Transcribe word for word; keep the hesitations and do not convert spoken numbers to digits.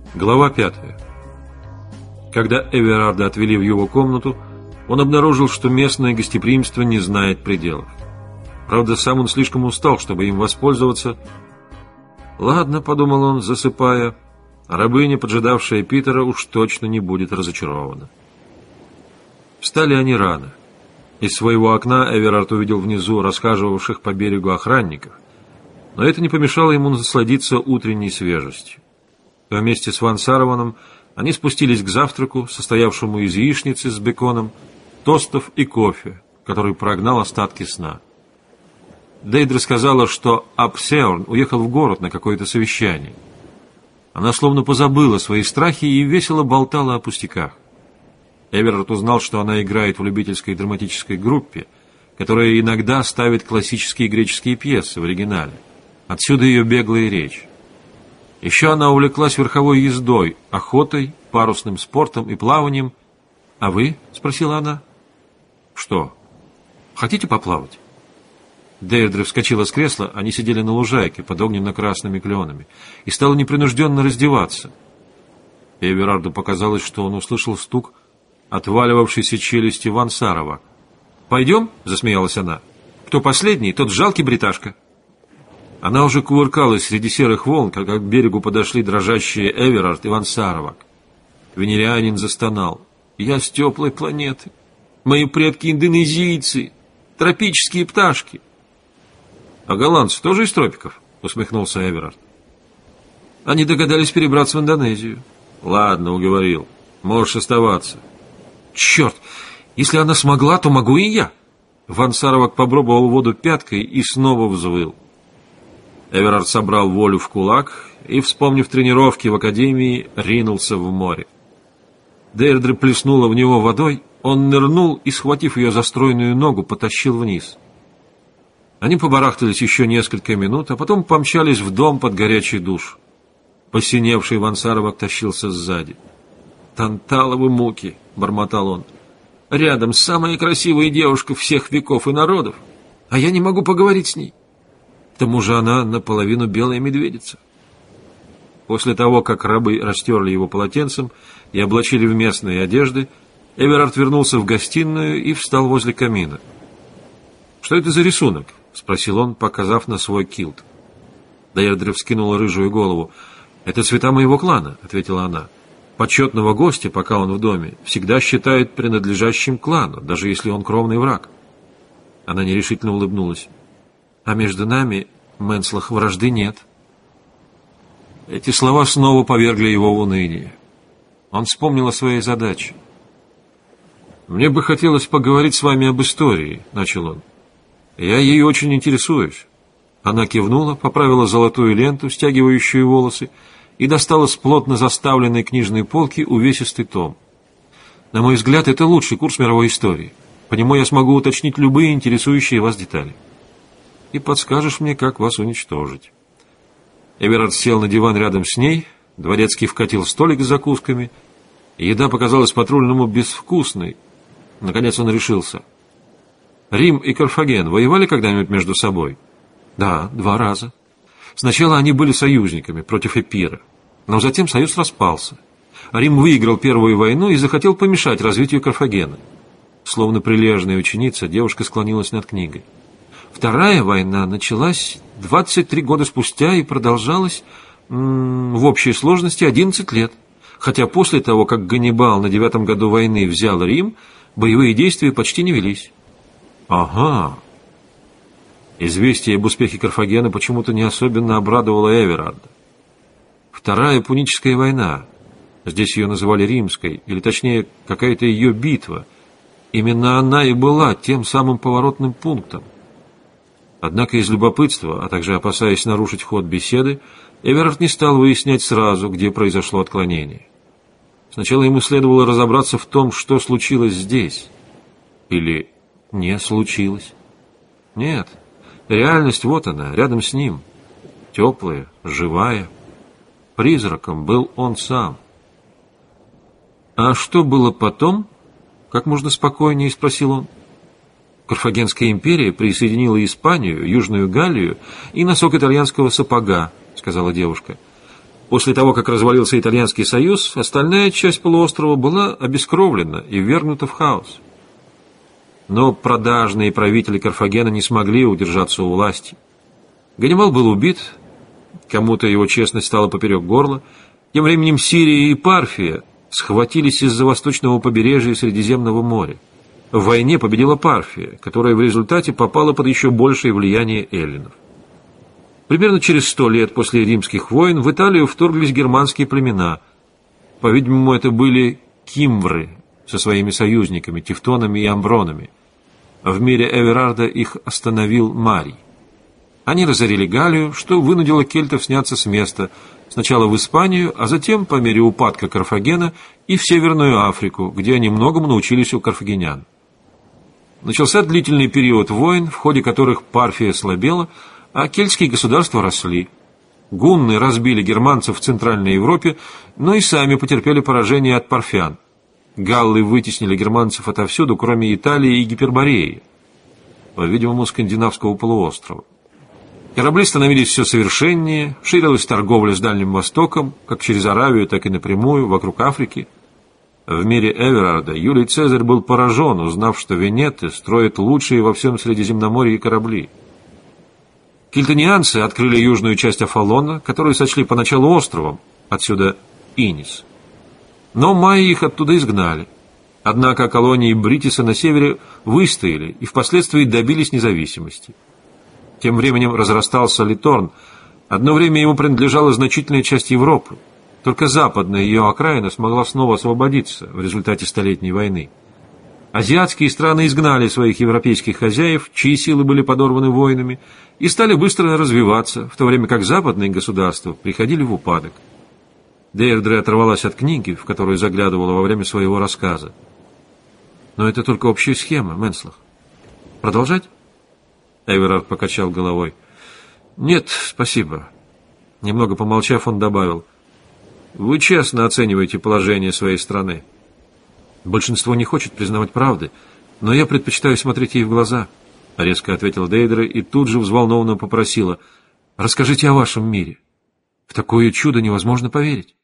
Глава пятая. Когда Эверарда отвели в его комнату, он обнаружил, что местное гостеприимство не знает пределов. Правда, сам он слишком устал, чтобы им воспользоваться. «Ладно», — подумал он, засыпая, — «рабыня, поджидавшая Питера, уж точно не будет разочарована». Встали они рано. Из своего окна Эверард увидел внизу расхаживавших по берегу охранников, но это не помешало ему насладиться утренней свежестью. Вместе с Ван Сарованом они спустились к завтраку, состоявшему из яичницы с беконом, тостов и кофе, который прогнал остатки сна. Дейдра сказала, что Апсеорн уехал в город на какое-то совещание. Она словно позабыла свои страхи и весело болтала о пустяках. Эверард узнал, что она играет в любительской драматической группе, которая иногда ставит классические греческие пьесы в оригинале. Отсюда ее беглая речь. Еще она увлеклась верховой ездой, охотой, парусным спортом и плаванием. «А вы?» — спросила она. «Что? Хотите поплавать?» Дейдра вскочила с кресла, они сидели на лужайке под огненно-красными кленами, и стала непринужденно раздеваться. Эверарду показалось, что он услышал стук отваливавшейся челюсти Ван Сарова. «Пойдем?» — засмеялась она. «Кто последний, тот жалкий бриташка». Она уже кувыркалась среди серых волн, когда к берегу подошли дрожащие Эверард и Ван Саровак. Венерианин застонал. «Я с теплой планеты. Мои предки индонезийцы, тропические пташки». «А голландцы тоже из тропиков?» — усмехнулся Эверард. «Они догадались перебраться в Индонезию». «Ладно, уговорил. Можешь оставаться». «Черт! Если она смогла, то могу и я!» Ван Саровак попробовал воду пяткой и снова взвыл. Эверард собрал волю в кулак и, вспомнив тренировки в академии, ринулся в море. Дейдра плеснула в него водой, он нырнул и, схватив ее за стройную ногу, потащил вниз. Они побарахтались еще несколько минут, а потом помчались в дом под горячий душ. Посиневший Ван Саровак тащился сзади. «Танталовы муки!» — бормотал он. «Рядом самая красивая девушка всех веков и народов, а я не могу поговорить с ней. К тому же она наполовину белая медведица». После того, как рабы растерли его полотенцем и облачили в местные одежды, Эверард вернулся в гостиную и встал возле камина. «Что это за рисунок?» — спросил он, показав на свой килт. Дейдра вскинула рыжую голову. «Это цвета моего клана», — ответила она. «Почетного гостя, пока он в доме, всегда считают принадлежащим клану, даже если он кровный враг». Она нерешительно улыбнулась. «А между нами, Менслах, вражды нет». Эти слова снова повергли его в уныние. Он вспомнил о своей задаче. «Мне бы хотелось поговорить с вами об истории», — начал он. «Я ею очень интересуюсь». Она кивнула, поправила золотую ленту, стягивающую волосы, и достала с плотно заставленной книжной полки увесистый том. «На мой взгляд, это лучший курс мировой истории. По нему я смогу уточнить любые интересующие вас детали. И подскажешь мне, как вас уничтожить». Эверард сел на диван рядом с ней, дворецкий вкатил столик с закусками, и еда показалась патрульному безвкусной. Наконец он решился. «Рим и Карфаген воевали когда-нибудь между собой?» «Да, два раза. Сначала они были союзниками против Эпира, но затем союз распался. Рим выиграл первую войну и захотел помешать развитию Карфагена». Словно прилежная ученица, девушка склонилась над книгой. «Вторая война началась двадцать три года спустя и продолжалась м- в общей сложности одиннадцать лет. Хотя после того, как Ганнибал на девятом году войны взял Рим, боевые действия почти не велись». «Ага». Известие об успехе Карфагена почему-то не особенно обрадовало Эверарда. Вторая Пуническая война, здесь ее называли Римской, или точнее, какая-то ее битва, именно она и была тем самым поворотным пунктом. Однако из любопытства, а также опасаясь нарушить ход беседы, Эверард не стал выяснять сразу, где произошло отклонение. Сначала ему следовало разобраться в том, что случилось здесь. Или не случилось. Нет, реальность вот она, рядом с ним. Теплая, живая. Призраком был он сам. «А что было потом?» — как можно спокойнее спросил он. «Карфагенская империя присоединила Испанию, Южную Галлию и носок итальянского сапога», — сказала девушка. После того, как развалился Итальянский союз, остальная часть полуострова была обескровлена и ввергнута в хаос. Но продажные правители Карфагена не смогли удержаться у власти. Ганнибал был убит, кому-то его честность стала поперек горла. Тем временем Сирия и Парфия схватились из-за восточного побережья Средиземного моря. В войне победила Парфия, которая в результате попала под еще большее влияние эллинов. Примерно через сто лет после римских войн в Италию вторглись германские племена. По-видимому, это были кимвры со своими союзниками, тевтонами и амбронами. В мире Эверарда их остановил Марий. Они разорили Галлию, что вынудило кельтов сняться с места, сначала в Испанию, а затем, по мере упадка Карфагена, и в Северную Африку, где они многому научились у карфагенян. Начался длительный период войн, в ходе которых Парфия слабела, а кельтские государства росли. Гунны разбили германцев в Центральной Европе, но и сами потерпели поражение от парфян. Галлы вытеснили германцев отовсюду, кроме Италии и Гипербореи, по-видимому, скандинавского полуострова. Корабли становились все совершеннее, ширилась торговля с Дальним Востоком, как через Аравию, так и напрямую, вокруг Африки. В мире Эверарда Юлий Цезарь был поражен, узнав, что венеты строят лучшие во всем Средиземноморье корабли. Кельтонианцы открыли южную часть Афалона, которую сочли поначалу островом, отсюда Инис. Но майи их оттуда изгнали. Однако колонии Бритиса на севере выстояли и впоследствии добились независимости. Тем временем разрастался Литорн. Одно время ему принадлежала значительная часть Европы. Только западная ее окраина смогла снова освободиться в результате Столетней войны. Азиатские страны изгнали своих европейских хозяев, чьи силы были подорваны войнами, и стали быстро развиваться, в то время как западные государства приходили в упадок. Дейрдре оторвалась от книги, в которую заглядывала во время своего рассказа. Но это только общая схема, Менслах. Продолжать? Эверард покачал головой. Нет, спасибо. Немного помолчав, он добавил. Вы честно оцениваете положение своей страны. Большинство не хочет признавать правды, но я предпочитаю смотреть ей в глаза, резко ответила Дейдре и тут же взволнованно попросила. Расскажите о вашем мире. В такое чудо невозможно поверить.